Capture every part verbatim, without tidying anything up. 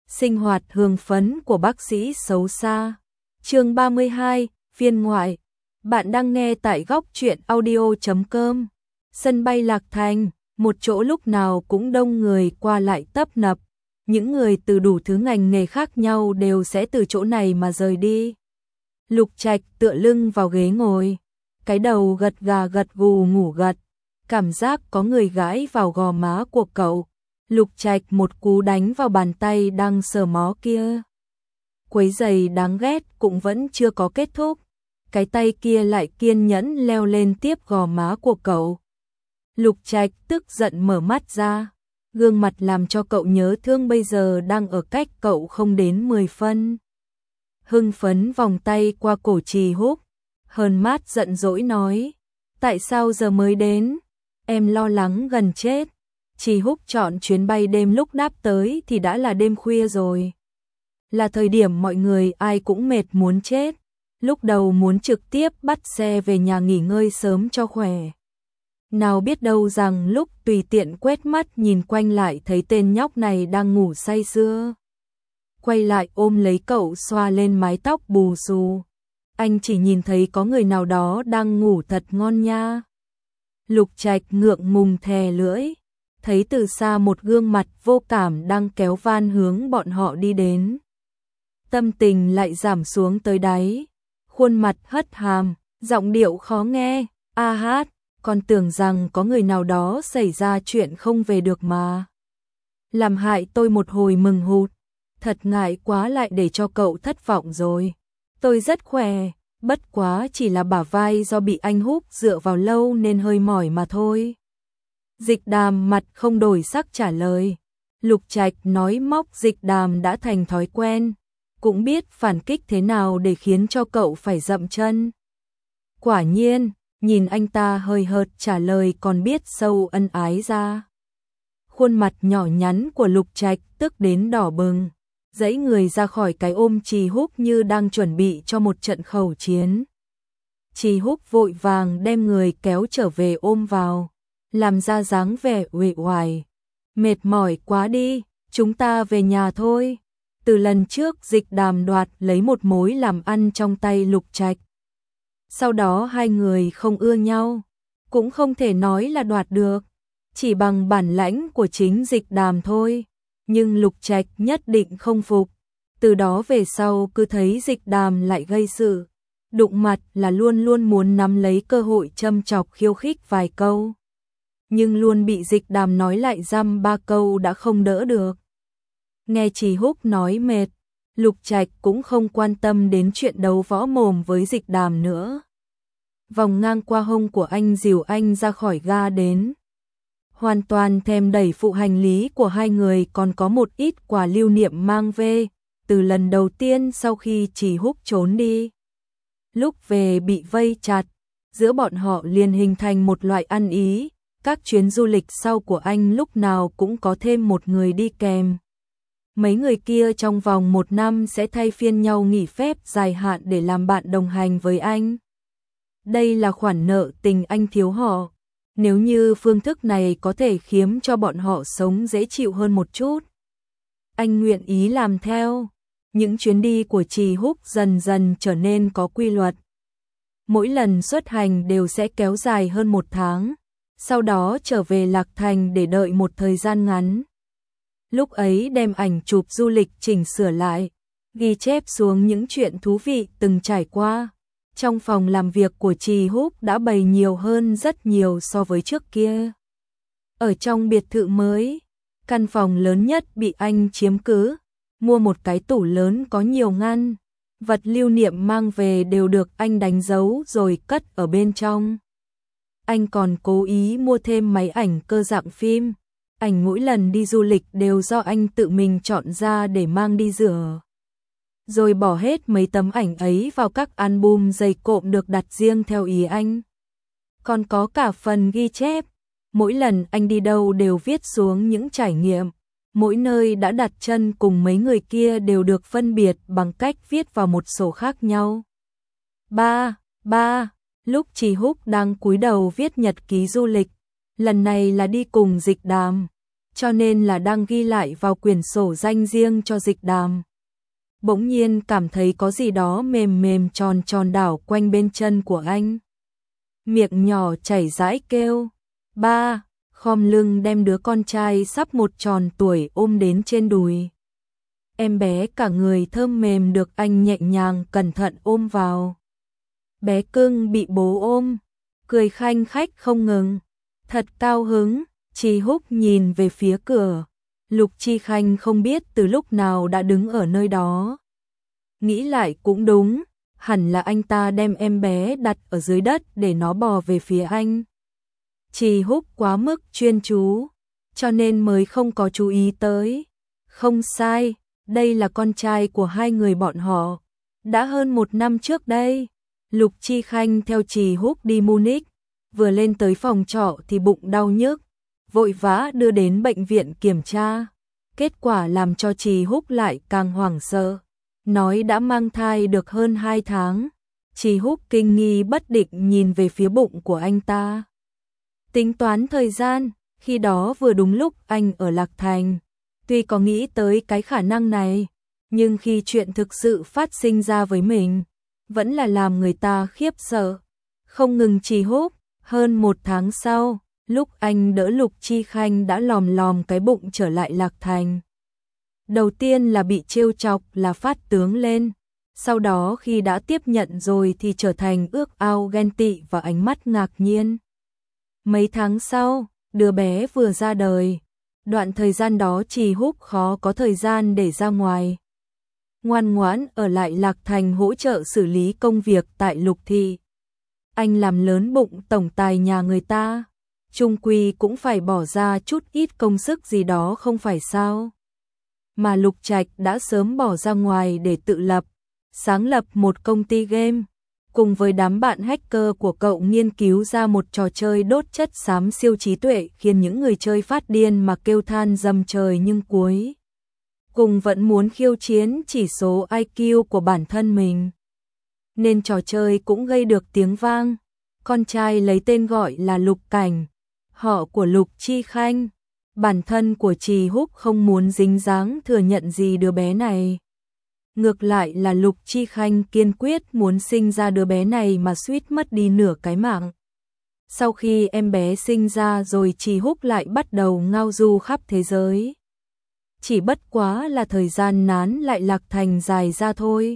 Sinh hoạt hương phấn của bác sĩ xấu xa. Chương ba mươi hai, phiên ngoại. Bạn đang nghe tại góc truyện audio chấm com. Sân bay Lạc Thành, một chỗ lúc nào cũng đông người qua lại tấp nập. Những người từ đủ thứ ngành nghề khác nhau đều sẽ từ chỗ này mà rời đi. Lục Trạch tựa lưng vào ghế ngồi, cái đầu gật gà gật gù ngủ gật, cảm giác có người gãi vào gò má của cậu. Lục Trạch một cú đánh vào bàn tay đang sờ mó kia. Quấy giày đáng ghét cũng vẫn chưa có kết thúc, cái tay kia lại kiên nhẫn leo lên tiếp gò má của cậu. Lục Trạch tức giận mở mắt ra, gương mặt làm cho cậu nhớ thương bây giờ đang ở cách cậu không đến mười phân. Hưng phấn vòng tay qua cổ Trì Húc, hờn mát giận dỗi nói, tại sao giờ mới đến, em lo lắng gần chết. Trì Húc chọn chuyến bay đêm, lúc đáp tới thì đã là đêm khuya rồi. Là thời điểm mọi người ai cũng mệt muốn chết, lúc đầu muốn trực tiếp bắt xe về nhà nghỉ ngơi sớm cho khỏe. Nào biết đâu rằng lúc tùy tiện quét mắt nhìn quanh lại thấy tên nhóc này đang ngủ say sưa. Quay lại ôm lấy cậu xoa lên mái tóc bù xù. Anh chỉ nhìn thấy có người nào đó đang ngủ thật ngon nha. Lục Trạch ngượng ngùng thè lưỡi, thấy từ xa một gương mặt vô cảm đang kéo van hướng bọn họ đi đến. Tâm tình lại giảm xuống tới đáy, khuôn mặt hất hàm, giọng điệu khó nghe, a hát, còn tưởng rằng có người nào đó xảy ra chuyện không về được mà. Làm hại tôi một hồi mừng hụt, thật ngại quá lại để cho cậu thất vọng rồi. Tôi rất khỏe, bất quá chỉ là bả vai do bị anh Húc dựa vào lâu nên hơi mỏi mà thôi. Dịch Đàm mặt không đổi sắc trả lời. Lục Trạch nói móc Dịch Đàm đã thành thói quen, cũng biết phản kích thế nào để khiến cho cậu phải dậm chân. Quả nhiên, nhìn anh ta hơi hợt trả lời còn biết sâu ân ái ra. Khuôn mặt nhỏ nhắn của Lục Trạch tức đến đỏ bừng, giãy người ra khỏi cái ôm Trì Húc như đang chuẩn bị cho một trận khẩu chiến. Trì Húc vội vàng đem người kéo trở về ôm vào, làm ra dáng vẻ uể oải. Mệt mỏi quá đi, chúng ta về nhà thôi. Từ lần trước Dịch Đàm đoạt lấy một mối làm ăn trong tay Lục Trạch. Sau đó hai người không ưa nhau, cũng không thể nói là đoạt được, chỉ bằng bản lãnh của chính Dịch Đàm thôi. Nhưng Lục Trạch nhất định không phục, từ đó về sau cứ thấy Dịch Đàm lại gây sự, đụng mặt là luôn luôn muốn nắm lấy cơ hội châm chọc khiêu khích vài câu. Nhưng luôn bị Dịch Đàm nói lại dăm ba câu đã không đỡ được. Nghe Trì Húc nói mệt, Lục Trạch cũng không quan tâm đến chuyện đấu võ mồm với Dịch Đàm nữa. Vòng ngang qua hông của anh dìu anh ra khỏi ga đến. Hoàn toàn thèm đẩy phụ hành lý của hai người còn có một ít quà lưu niệm mang về, từ lần đầu tiên sau khi Trì Húc trốn đi. Lúc về bị vây chặt, giữa bọn họ liền hình thành một loại ăn ý, các chuyến du lịch sau của anh lúc nào cũng có thêm một người đi kèm. Mấy người kia trong vòng một năm sẽ thay phiên nhau nghỉ phép dài hạn để làm bạn đồng hành với anh. Đây là khoản nợ tình anh thiếu họ. Nếu như phương thức này có thể khiến cho bọn họ sống dễ chịu hơn một chút, anh nguyện ý làm theo. Những chuyến đi của Trì Húc dần dần trở nên có quy luật. Mỗi lần xuất hành đều sẽ kéo dài hơn một tháng, sau đó trở về Lạc Thành để đợi một thời gian ngắn. Lúc ấy đem ảnh chụp du lịch chỉnh sửa lại, ghi chép xuống những chuyện thú vị từng trải qua. Trong phòng làm việc của Trì Húc đã bày nhiều hơn rất nhiều so với trước kia. Ở trong biệt thự mới, căn phòng lớn nhất bị anh chiếm cứ, mua một cái tủ lớn có nhiều ngăn, vật lưu niệm mang về đều được anh đánh dấu rồi cất ở bên trong. Anh còn cố ý mua thêm máy ảnh cơ dạng phim, ảnh mỗi lần đi du lịch đều do anh tự mình chọn ra để mang đi rửa. Rồi bỏ hết mấy tấm ảnh ấy vào các album dày cộm được đặt riêng theo ý anh. Còn có cả phần ghi chép, mỗi lần anh đi đâu đều viết xuống những trải nghiệm, mỗi nơi đã đặt chân cùng mấy người kia đều được phân biệt bằng cách viết vào một sổ khác nhau. Ba, ba, lúc Trì Húc đang cúi đầu viết nhật ký du lịch, lần này là đi cùng Dịch Đàm. cho nên là đang ghi lại vào quyển sổ danh riêng cho Dịch Đàm. Bỗng nhiên cảm thấy có gì đó mềm mềm tròn tròn đảo quanh bên chân của anh. Miệng nhỏ chảy rãi kêu, ba, khom lưng đem đứa con trai sắp một tròn tuổi ôm đến trên đùi. Em bé cả người thơm mềm được anh nhẹ nhàng cẩn thận ôm vào. Bé cưng bị bố ôm, cười khanh khách không ngừng, thật cao hứng. Chi Húc nhìn về phía cửa, Lục Chi Khanh không biết từ lúc nào đã đứng ở nơi đó. Nghĩ lại cũng đúng, hẳn là anh ta đem em bé đặt ở dưới đất để nó bò về phía anh. Chi Húc quá mức chuyên chú, cho nên mới không có chú ý tới. Không sai, đây là con trai của hai người bọn họ. Đã hơn một năm trước đây, Lục Chi Khanh theo Chi Húc đi Munich, vừa lên tới phòng trọ thì bụng đau nhức, vội vã đưa đến bệnh viện kiểm tra. Kết quả làm cho Chi Húc lại càng hoảng sợ, nói đã mang thai được hơn hai tháng. Chi Húc kinh nghi bất định nhìn về phía bụng của anh ta. Tính toán thời gian, khi đó vừa đúng lúc anh ở Lạc Thành. Tuy có nghĩ tới cái khả năng này, nhưng khi chuyện thực sự phát sinh ra với mình, vẫn là làm người ta khiếp sợ. Không ngừng Chi Húc, hơn một tháng sau, lúc anh đỡ Lục Chi Khanh đã lòm lòm cái bụng trở lại Lạc Thành. Đầu tiên là bị trêu chọc là phát tướng lên, sau đó khi đã tiếp nhận rồi thì trở thành ước ao ghen tị và ánh mắt ngạc nhiên. Mấy tháng sau, đứa bé vừa ra đời, đoạn thời gian đó Chi Húc khó có thời gian để ra ngoài. Ngoan ngoãn ở lại Lạc Thành hỗ trợ xử lý công việc tại Lục Thị. Anh làm lớn bụng tổng tài nhà người ta, chung quy cũng phải bỏ ra chút ít công sức gì đó không phải sao. Mà Lục Trạch đã sớm bỏ ra ngoài để tự lập, sáng lập một công ty game, cùng với đám bạn hacker của cậu nghiên cứu ra một trò chơi đốt chất xám siêu trí tuệ khiến những người chơi phát điên mà kêu than dầm trời, nhưng cuối cùng vẫn muốn khiêu chiến chỉ số i kiu của bản thân mình. Nên trò chơi cũng gây được tiếng vang. Con trai lấy tên gọi là Lục Cảnh, họ của Lục Chi Khanh. Bản thân của Chi Húc không muốn dính dáng thừa nhận gì đứa bé này. Ngược lại là Lục Chi Khanh kiên quyết muốn sinh ra đứa bé này mà suýt mất đi nửa cái mạng. Sau khi em bé sinh ra rồi Chi Húc lại bắt đầu ngao du khắp thế giới. Chỉ bất quá là thời gian nán lại Lạc Thành dài ra thôi.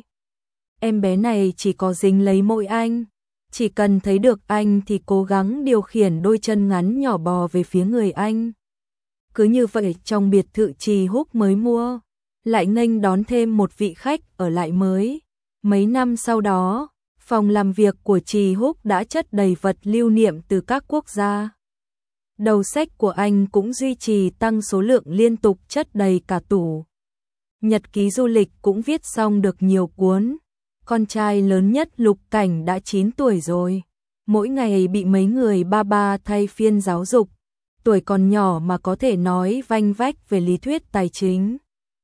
Em bé này chỉ có dính lấy môi anh, chỉ cần thấy được anh thì cố gắng điều khiển đôi chân ngắn nhỏ bò về phía người anh. Cứ như vậy trong biệt thự Chi Húc mới mua, lại nghênh đón thêm một vị khách ở lại mới. Mấy năm sau đó, phòng làm việc của Chi Húc đã chất đầy vật lưu niệm từ các quốc gia. Đầu sách của anh cũng duy trì tăng số lượng liên tục chất đầy cả tủ. Nhật ký du lịch cũng viết xong được nhiều cuốn. Con trai lớn nhất Lục Cảnh đã chín tuổi rồi, mỗi ngày bị mấy người ba ba thay phiên giáo dục. Tuổi còn nhỏ mà có thể nói vanh vách về lý thuyết tài chính.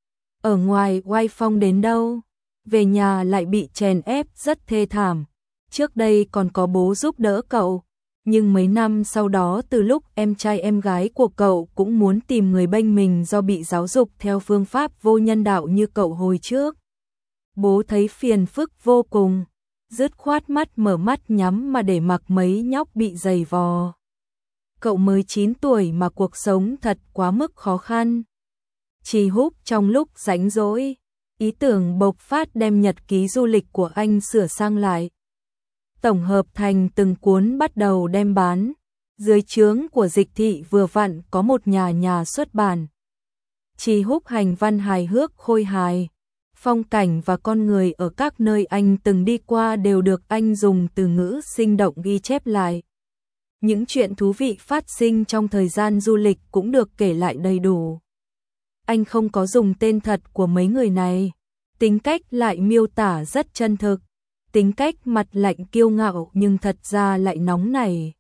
Ở ngoài oai phong đến đâu, về nhà lại bị chèn ép rất thê thảm. Trước đây còn có bố giúp đỡ cậu, nhưng mấy năm sau đó từ lúc em trai em gái của cậu cũng muốn tìm người bênh mình do bị giáo dục theo phương pháp vô nhân đạo như cậu hồi trước. Bố thấy phiền phức vô cùng, dứt khoát mắt mở mắt nhắm mà để mặc mấy nhóc bị giày vò. Cậu mới chín tuổi mà cuộc sống thật quá mức khó khăn. Chi Húc trong lúc rảnh rỗi, ý tưởng bộc phát đem nhật ký du lịch của anh sửa sang lại. Tổng hợp thành từng cuốn bắt đầu đem bán. Dưới trướng của Dịch Thị vừa vặn có một nhà nhà xuất bản. Chi Húc hành văn hài hước khôi hài. Phong cảnh và con người ở các nơi anh từng đi qua đều được anh dùng từ ngữ sinh động ghi chép lại. Những chuyện thú vị phát sinh trong thời gian du lịch cũng được kể lại đầy đủ. Anh không có dùng tên thật của mấy người này, tính cách lại miêu tả rất chân thực, tính cách mặt lạnh kiêu ngạo nhưng thật ra lại nóng nảy.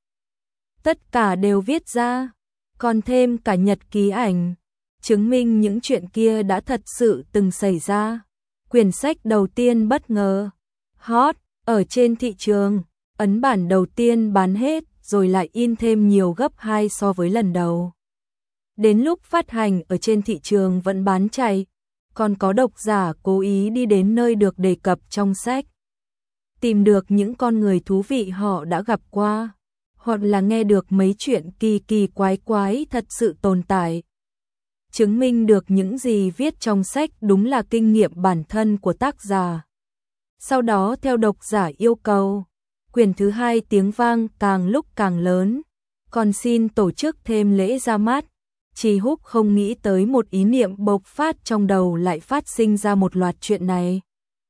Tất cả đều viết ra, còn thêm cả nhật ký ảnh, chứng minh những chuyện kia đã thật sự từng xảy ra. Quyển sách đầu tiên bất ngờ hot ở trên thị trường, ấn bản đầu tiên bán hết rồi lại in thêm nhiều gấp hai so với lần đầu. Đến lúc phát hành ở trên thị trường vẫn bán chạy, còn có độc giả cố ý đi đến nơi được đề cập trong sách, tìm được những con người thú vị họ đã gặp qua, hoặc là nghe được mấy chuyện kỳ kỳ quái quái thật sự tồn tại. Chứng minh được những gì viết trong sách đúng là kinh nghiệm bản thân của tác giả. Sau đó theo độc giả yêu cầu, quyển thứ hai tiếng vang càng lúc càng lớn, còn xin tổ chức thêm lễ ra mắt. Chi Húc không nghĩ tới một ý niệm bộc phát trong đầu lại phát sinh ra một loạt chuyện này.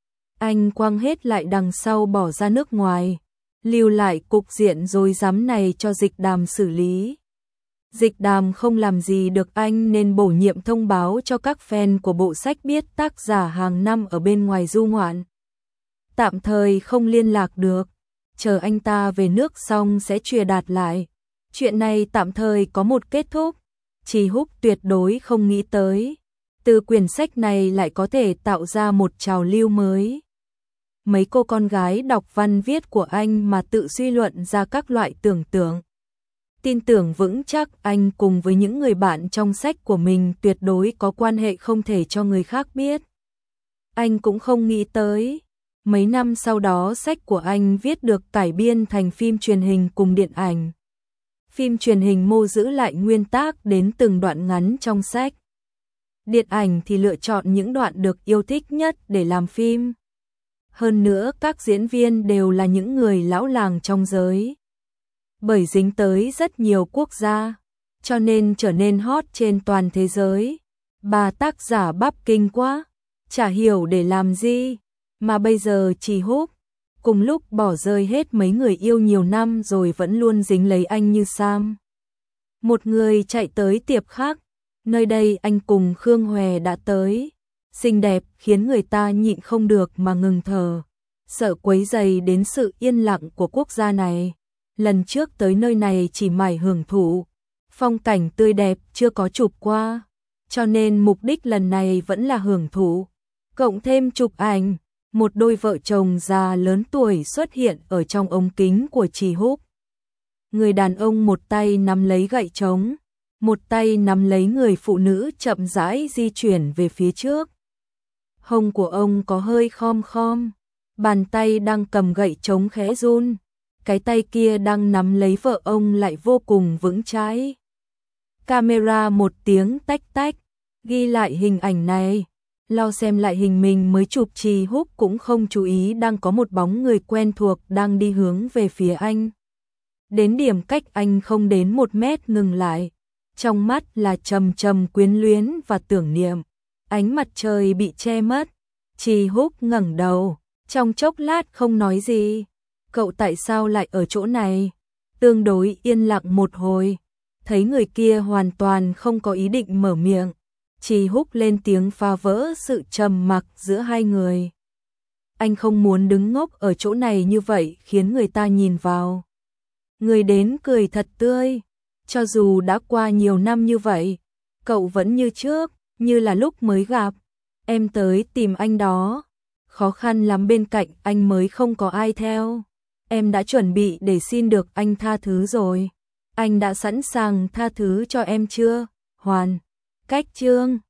Anh quăng hết lại đằng sau bỏ ra nước ngoài, lưu lại cục diện rối rắm này cho Dịch Đàm xử lý. Dịch Đàm không làm gì được anh nên bổ nhiệm thông báo cho các fan của bộ sách biết tác giả hàng năm ở bên ngoài du ngoạn. Tạm thời không liên lạc được, chờ anh ta về nước xong sẽ truyền đạt lại. Chuyện này tạm thời có một kết thúc. Chi Húc tuyệt đối không nghĩ tới, từ quyển sách này lại có thể tạo ra một trào lưu mới. Mấy cô con gái đọc văn viết của anh mà tự suy luận ra các loại tưởng tượng. Tin tưởng vững chắc anh cùng với những người bạn trong sách của mình tuyệt đối có quan hệ không thể cho người khác biết. Anh cũng không nghĩ tới, mấy năm sau đó sách của anh viết được cải biên thành phim truyền hình cùng điện ảnh. Phim truyền hình mô giữ lại nguyên tác đến từng đoạn ngắn trong sách. Điện ảnh thì lựa chọn những đoạn được yêu thích nhất để làm phim. Hơn nữa các diễn viên đều là những người lão làng trong giới. Bởi dính tới rất nhiều quốc gia, cho nên trở nên hot trên toàn thế giới. Bà tác giả bắp kinh quá, chả hiểu để làm gì, mà bây giờ Chi Húc cùng lúc bỏ rơi hết mấy người yêu nhiều năm rồi vẫn luôn dính lấy anh như Sam. Một người chạy tới tiệp khác, nơi đây anh cùng Khương Hòe đã tới. Xinh đẹp khiến người ta nhịn không được mà ngừng thở, sợ quấy rầy đến sự yên lặng của quốc gia này. Lần trước tới nơi này chỉ mải hưởng thụ, phong cảnh tươi đẹp chưa có chụp qua, cho nên mục đích lần này vẫn là hưởng thụ, cộng thêm chụp ảnh. Một đôi vợ chồng già lớn tuổi xuất hiện ở trong ống kính của Chi Húc. Người đàn ông một tay nắm lấy gậy trống, một tay nắm lấy người phụ nữ chậm rãi di chuyển về phía trước. Hông của ông có hơi khom khom, bàn tay đang cầm gậy trống khẽ run, cái tay kia đang nắm lấy vợ ông lại vô cùng vững chãi. Camera một tiếng tách tách, ghi lại hình ảnh này. Lo xem lại hình mình mới chụp, Chi Húc cũng không chú ý đang có một bóng người quen thuộc đang đi hướng về phía anh. Đến điểm cách anh không đến một mét ngừng lại, trong mắt là trầm trầm quyến luyến và tưởng niệm. Ánh mặt trời bị che mất, Chi Húc ngẩng đầu, trong chốc lát không nói gì. Cậu tại sao lại ở chỗ này? Tương đối yên lặng một hồi, thấy người kia hoàn toàn không có ý định mở miệng. Chi Húc lên tiếng phá vỡ sự trầm mặc giữa hai người. Anh không muốn đứng ngốc ở chỗ này như vậy khiến người ta nhìn vào. Người đến cười thật tươi, cho dù đã qua nhiều năm như vậy, cậu vẫn như trước, như là lúc mới gặp. Em tới tìm anh đó, khó khăn lắm bên cạnh anh mới không có ai theo. Em đã chuẩn bị để xin được anh tha thứ rồi. Anh đã sẵn sàng tha thứ cho em chưa? Hoàn. Cách chương